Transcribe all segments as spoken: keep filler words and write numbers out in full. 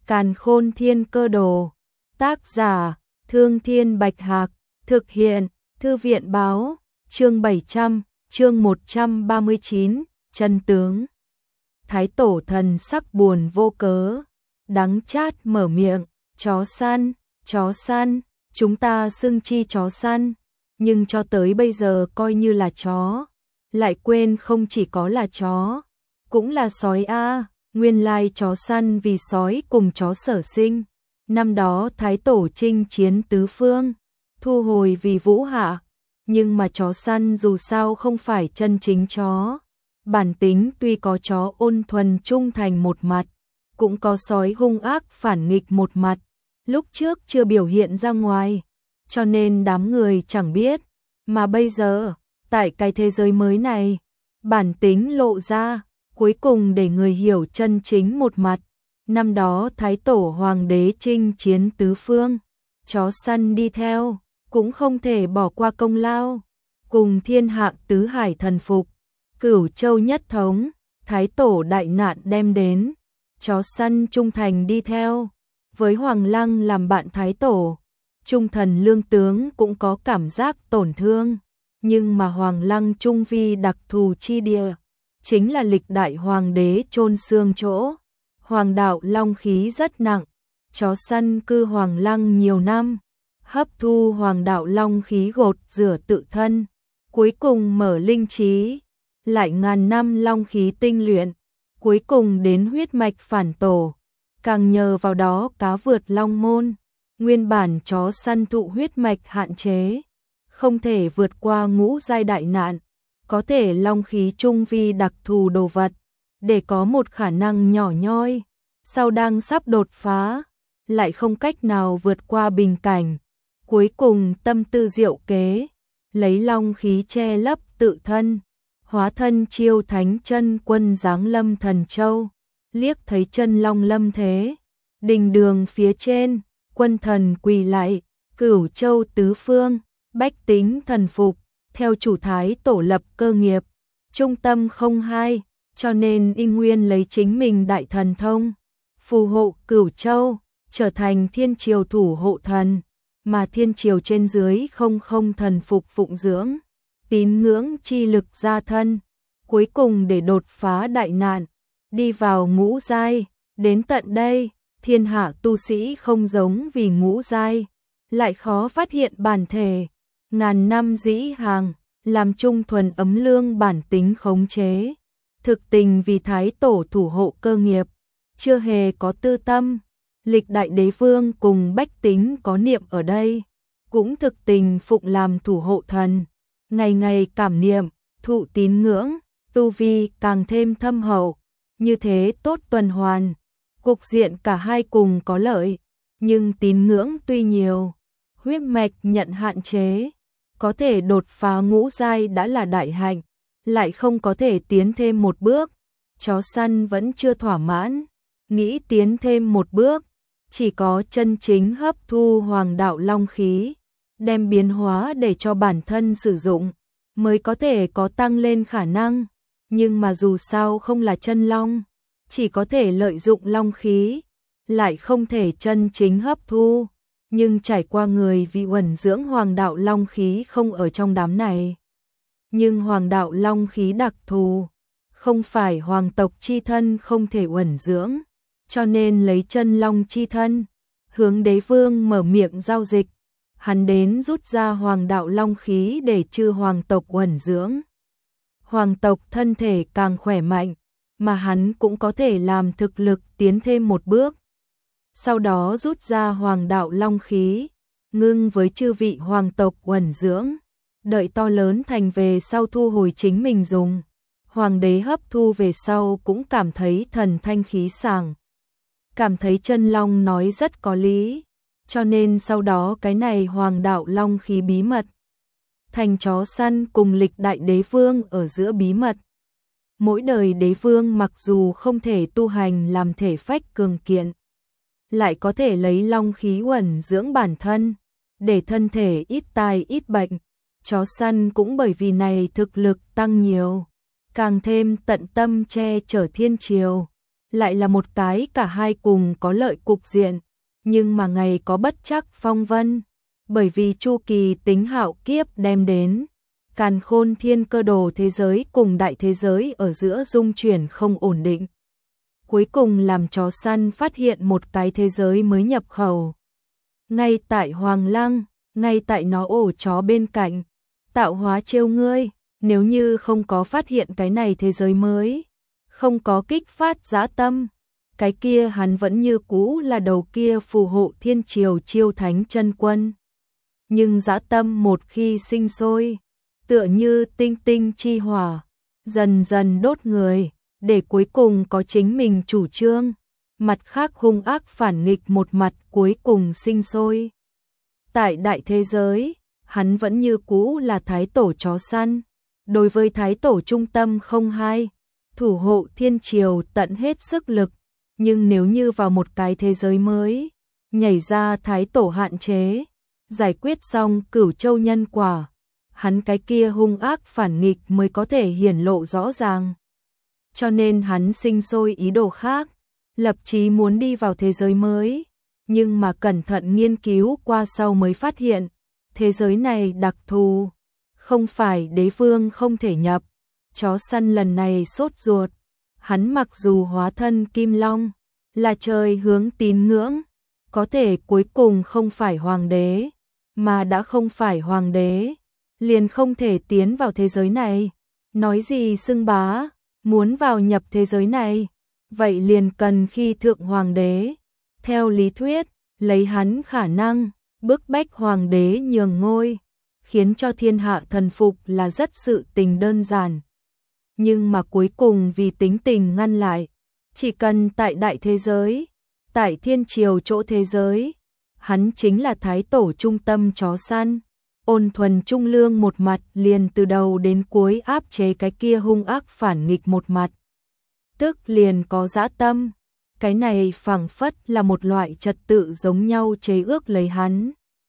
Càn Khôn Thiên Cơ Đồ. Tác giả: Thương Thiên Bạch Hạc. Thực hiện: Thư viện Báo. Chương bảy trăm, chương một trăm ba mươi chín, chân tướng. Thái Tổ thần sắc buồn vô cớ, đắng chát mở miệng, chó săn, chó săn, chúng ta xưng chi chó săn, nhưng cho tới bây giờ coi như là chó, lại quên không chỉ có là chó, cũng là sói a. Nguyên lai chó săn vì sói cùng chó sở sinh. Năm đó Thái Tổ chinh chiến tứ phương, thu hồi vì vũ hạ, nhưng mà chó săn dù sao không phải chân chính chó. Bản tính tuy có chó ôn thuần trung thành một mặt, cũng có sói hung ác phản nghịch một mặt, lúc trước chưa biểu hiện ra ngoài, cho nên đám người chẳng biết, mà bây giờ, tại cái thế giới mới này, bản tính lộ ra, cuối cùng để người hiểu chân chính một mặt. Năm đó Thái Tổ Hoàng đế chinh chiến tứ phương, chó săn đi theo, cũng không thể bỏ qua công lao, cùng thiên hạ tứ hải thần phục, Cửu Châu nhất thống, Thái Tổ đại nạn đem đến, chó săn trung thành đi theo, với Hoàng Lăng làm bạn Thái Tổ, trung thần lương tướng cũng có cảm giác tổn thương, nhưng mà Hoàng Lăng trung vi đặc thù chi địa, chính là lịch đại hoàng đế chôn xương chỗ, hoàng đạo long khí rất nặng, chó săn cư Hoàng Lăng nhiều năm, hấp thu hoàng đạo long khí gột rửa tự thân, cuối cùng mở linh trí, lại ngàn năm long khí tinh luyện, cuối cùng đến huyết mạch phản tổ, càng nhờ vào đó cá vượt long môn. Nguyên bản chó săn thụ huyết mạch hạn chế, không thể vượt qua ngũ giai đại nạn, có thể long khí trung vi đặc thù đồ vật, để có một khả năng nhỏ nhoi, sau đang sắp đột phá, lại không cách nào vượt qua bình cảnh, cuối cùng tâm tư diệu kế, lấy long khí che lấp tự thân, hóa thân chiêu thánh chân quân giáng lâm Thần Châu, liếc thấy chân long lâm thế, đình đường phía trên, quân thần quỳ lại, Cửu Châu tứ phương, bách tính thần phục, theo chủ Thái Tổ lập cơ nghiệp, trung tâm không hai, cho nên y nguyên lấy chính mình đại thần thông, phù hộ Cửu Châu, trở thành thiên triều thủ hộ thần, mà thiên triều trên dưới không không thần phục phụng dưỡng, tín ngưỡng chi lực gia thân, cuối cùng để đột phá đại nạn, đi vào ngũ giai, đến tận đây, thiên hạ tu sĩ không giống vì ngũ giai, lại khó phát hiện bản thể, ngàn năm dĩ hàng, làm trung thuần ấm lương bản tính khống chế, thực tình vì Thái Tổ thủ hộ cơ nghiệp, chưa hề có tư tâm, lịch đại đế vương cùng bách tính có niệm ở đây, cũng thực tình phụng làm thủ hộ thần, ngày ngày cảm niệm, thụ tín ngưỡng, tu vi càng thêm thâm hậu, như thế tốt tuần hoàn, cục diện cả hai cùng có lợi, nhưng tín ngưỡng tuy nhiều, huyết mạch nhận hạn chế, có thể đột phá ngũ giai đã là đại hạnh, lại không có thể tiến thêm một bước, chó săn vẫn chưa thỏa mãn, nghĩ tiến thêm một bước, chỉ có chân chính hấp thu hoàng đạo long khí, đem biến hóa để cho bản thân sử dụng, mới có thể có tăng lên khả năng, nhưng mà dù sao không là chân long, chỉ có thể lợi dụng long khí, lại không thể chân chính hấp thu, nhưng trải qua người vì uẩn dưỡng hoàng đạo long khí không ở trong đám này. Nhưng hoàng đạo long khí đặc thù, không phải hoàng tộc chi thân không thể uẩn dưỡng, cho nên lấy chân long chi thân, hướng đế vương mở miệng giao dịch, hắn đến rút ra hoàng đạo long khí để chư hoàng tộc uẩn dưỡng. Hoàng tộc thân thể càng khỏe mạnh, mà hắn cũng có thể làm thực lực tiến thêm một bước. Sau đó rút ra hoàng đạo long khí, ngưng với chư vị hoàng tộc uẩn dưỡng, đợi to lớn thành về sau thu hồi chính mình dùng. Hoàng đế hấp thu về sau cũng cảm thấy thần thanh khí sảng, cảm thấy chân long nói rất có lý, cho nên sau đó cái này hoàng đạo long khí bí mật, thành chó săn cùng lịch đại đế vương ở giữa bí mật. Mỗi đời đế vương mặc dù không thể tu hành làm thể phách cường kiện, lại có thể lấy long khí uẩn dưỡng bản thân, để thân thể ít tai ít bệnh. Chó săn cũng bởi vì này thực lực tăng nhiều, càng thêm tận tâm che chở thiên triều, lại là một cái cả hai cùng có lợi cục diện, nhưng mà ngày có bất chắc phong vân, bởi vì chu kỳ tính hạo kiếp đem đến, càn khôn thiên cơ đồ thế giới cùng đại thế giới ở giữa dung chuyển không ổn định. Cuối cùng làm chó săn phát hiện một cái thế giới mới nhập khẩu. Ngay tại Hoàng Lăng, ngay tại nó ổ chó bên cạnh, tạo hóa trêu ngươi, nếu như không có phát hiện cái này thế giới mới, không có kích phát dã tâm, cái kia hắn vẫn như cũ là đầu kia phù hộ thiên triều chiêu thánh chân quân. Nhưng dã tâm một khi sinh sôi, tựa như tinh tinh chi hỏa, dần dần đốt người, để cuối cùng có chính mình chủ trương, mặt khác hung ác phản nghịch một mặt cuối cùng sinh sôi. Tại đại thế giới, hắn vẫn như cũ là thái tổ chó săn, đối với thái tổ trung tâm không hai, thủ hộ thiên triều tận hết sức lực, nhưng nếu như vào một cái thế giới mới, nhảy ra thái tổ hạn chế, giải quyết xong cửu châu nhân quả, hắn cái kia hung ác phản nghịch mới có thể hiển lộ rõ ràng. Cho nên hắn sinh sôi ý đồ khác, lập chí muốn đi vào thế giới mới, nhưng mà cẩn thận nghiên cứu qua sau mới phát hiện, thế giới này đặc thù, không phải đế vương không thể nhập. Chó săn lần này sốt ruột, hắn mặc dù hóa thân kim long, là trời hướng tín ngưỡng, có thể cuối cùng không phải hoàng đế, mà đã không phải hoàng đế, liền không thể tiến vào thế giới này. Nói gì xưng bá, muốn vào nhập thế giới này, vậy liền cần khi thượng hoàng đế. Theo lý thuyết, lấy hắn khả năng, bức bách hoàng đế nhường ngôi, khiến cho thiên hạ thần phục là rất sự tình đơn giản. Nhưng mà cuối cùng vì tính tình ngăn lại, chỉ cần tại đại thế giới, tại thiên triều chỗ thế giới, hắn chính là thái tổ trung tâm chó săn, ôn thuần trung lương một mặt liền từ đầu đến cuối áp chế cái kia hung ác phản nghịch một mặt. Tức liền có dã tâm, cái này phảng phất là một loại trật tự giống nhau chế ước lấy hắn.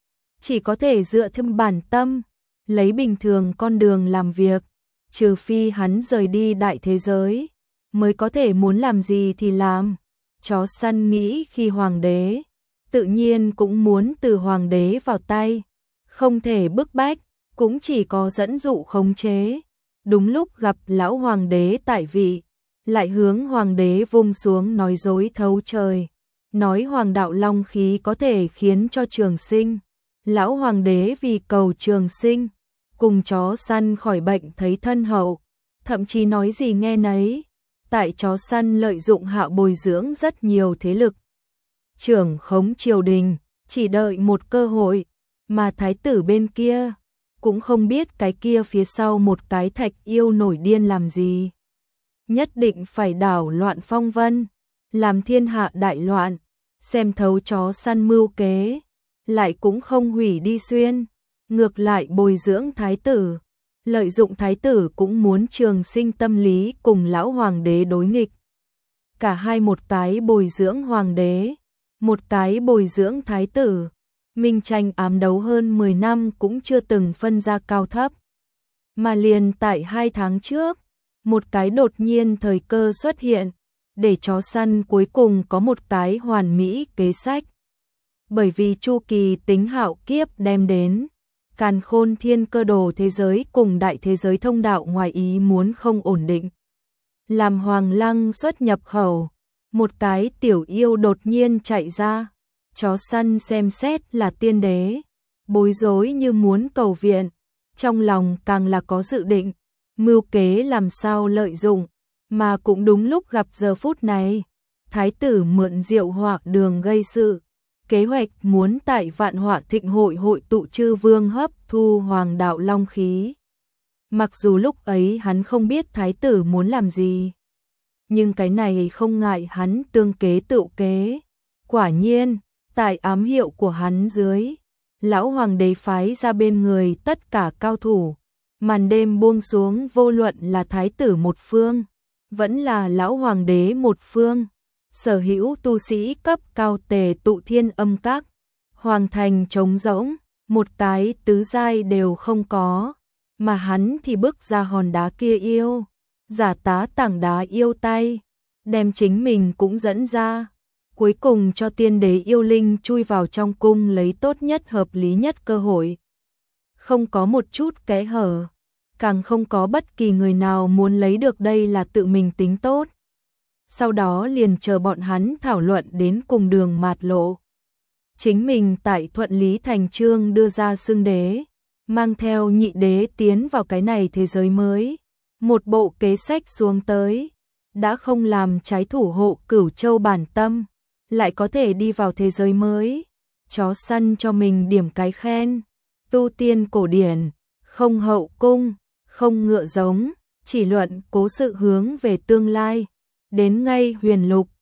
Chỉ có thể dựa thêm bản tâm, lấy bình thường con đường làm việc, trừ phi hắn rời đi đại thế giới, mới có thể muốn làm gì thì làm. Chó săn nghĩ khi hoàng đế, tự nhiên cũng muốn từ hoàng đế vào tay, không thể bức bách, cũng chỉ có dẫn dụ khống chế. Đúng lúc gặp lão hoàng đế tại vị, lại hướng hoàng đế vung xuống nói dối thấu trời, nói hoàng đạo long khí có thể khiến cho trường sinh. Lão hoàng đế vì cầu trường sinh, cùng chó săn khỏi bệnh thấy thân hậu, thậm chí nói gì nghe nấy. Tại chó săn lợi dụng hạ bồi dưỡng rất nhiều thế lực, trưởng khống triều đình, chỉ đợi một cơ hội, mà thái tử bên kia cũng không biết cái kia phía sau một cái thạch yêu nổi điên làm gì. Nhất định phải đảo loạn phong vân, làm thiên hạ đại loạn, xem thấu chó săn mưu kế, lại cũng không hủy đi xuyên, ngược lại bồi dưỡng thái tử, lợi dụng thái tử cũng muốn trường sinh tâm lý cùng lão hoàng đế đối nghịch. Cả hai một cái bồi dưỡng hoàng đế, một cái bồi dưỡng thái tử, minh tranh ám đấu hơn mười năm cũng chưa từng phân ra cao thấp. Mà liền tại hai tháng trước, một cái đột nhiên thời cơ xuất hiện, để chó săn cuối cùng có một cái hoàn mỹ kế sách. Bởi vì chu kỳ tính hạo kiếp đem đến, càn khôn thiên cơ đồ thế giới cùng đại thế giới thông đạo ngoài ý muốn không ổn định. Làm Hoàng Lăng xuất nhập khẩu, một cái tiểu yêu đột nhiên chạy ra, chó săn xem xét là tiên đế, bối rối như muốn cầu viện, trong lòng càng là có dự định, mưu kế làm sao lợi dụng, mà cũng đúng lúc gặp giờ phút này, thái tử mượn diệu họa đường gây sự. Kế hoạch muốn tại vạn họa thịnh hội hội tụ chư vương hấp thu hoàng đạo long khí. Mặc dù lúc ấy hắn không biết thái tử muốn làm gì, nhưng cái này không ngại hắn tương kế tựu kế. Quả nhiên, tại ám hiệu của hắn dưới, lão hoàng đế phái ra bên người tất cả cao thủ. Màn đêm buông xuống, vô luận là thái tử một phương, vẫn là lão hoàng đế một phương, sở hữu tu sĩ cấp cao tề tụ thiên âm các, hoàng thành trống rỗng, một cái tứ giai đều không có, mà hắn thì bước ra hòn đá kia yêu, giả tá tảng đá yêu tay, đem chính mình cũng dẫn ra, cuối cùng cho tiên đế yêu linh chui vào trong cung lấy tốt nhất hợp lý nhất cơ hội. Không có một chút kẽ hở, càng không có bất kỳ người nào muốn lấy được, đây là tự mình tính tốt. Sau đó liền chờ bọn hắn thảo luận đến cùng đường mạt lộ. Chính mình tại Thuận Lý Thành Chương đưa ra xưng đế, mang theo nhị đế tiến vào cái này thế giới mới. Một bộ kế sách xuống tới, đã không làm trái thủ hộ Cửu Châu bản tâm, lại có thể đi vào thế giới mới. Chó săn cho mình điểm cái khen, tu tiên cổ điển, không hậu cung, không ngựa giống, chỉ luận cố sự hướng về tương lai. Đến ngay huyền lục,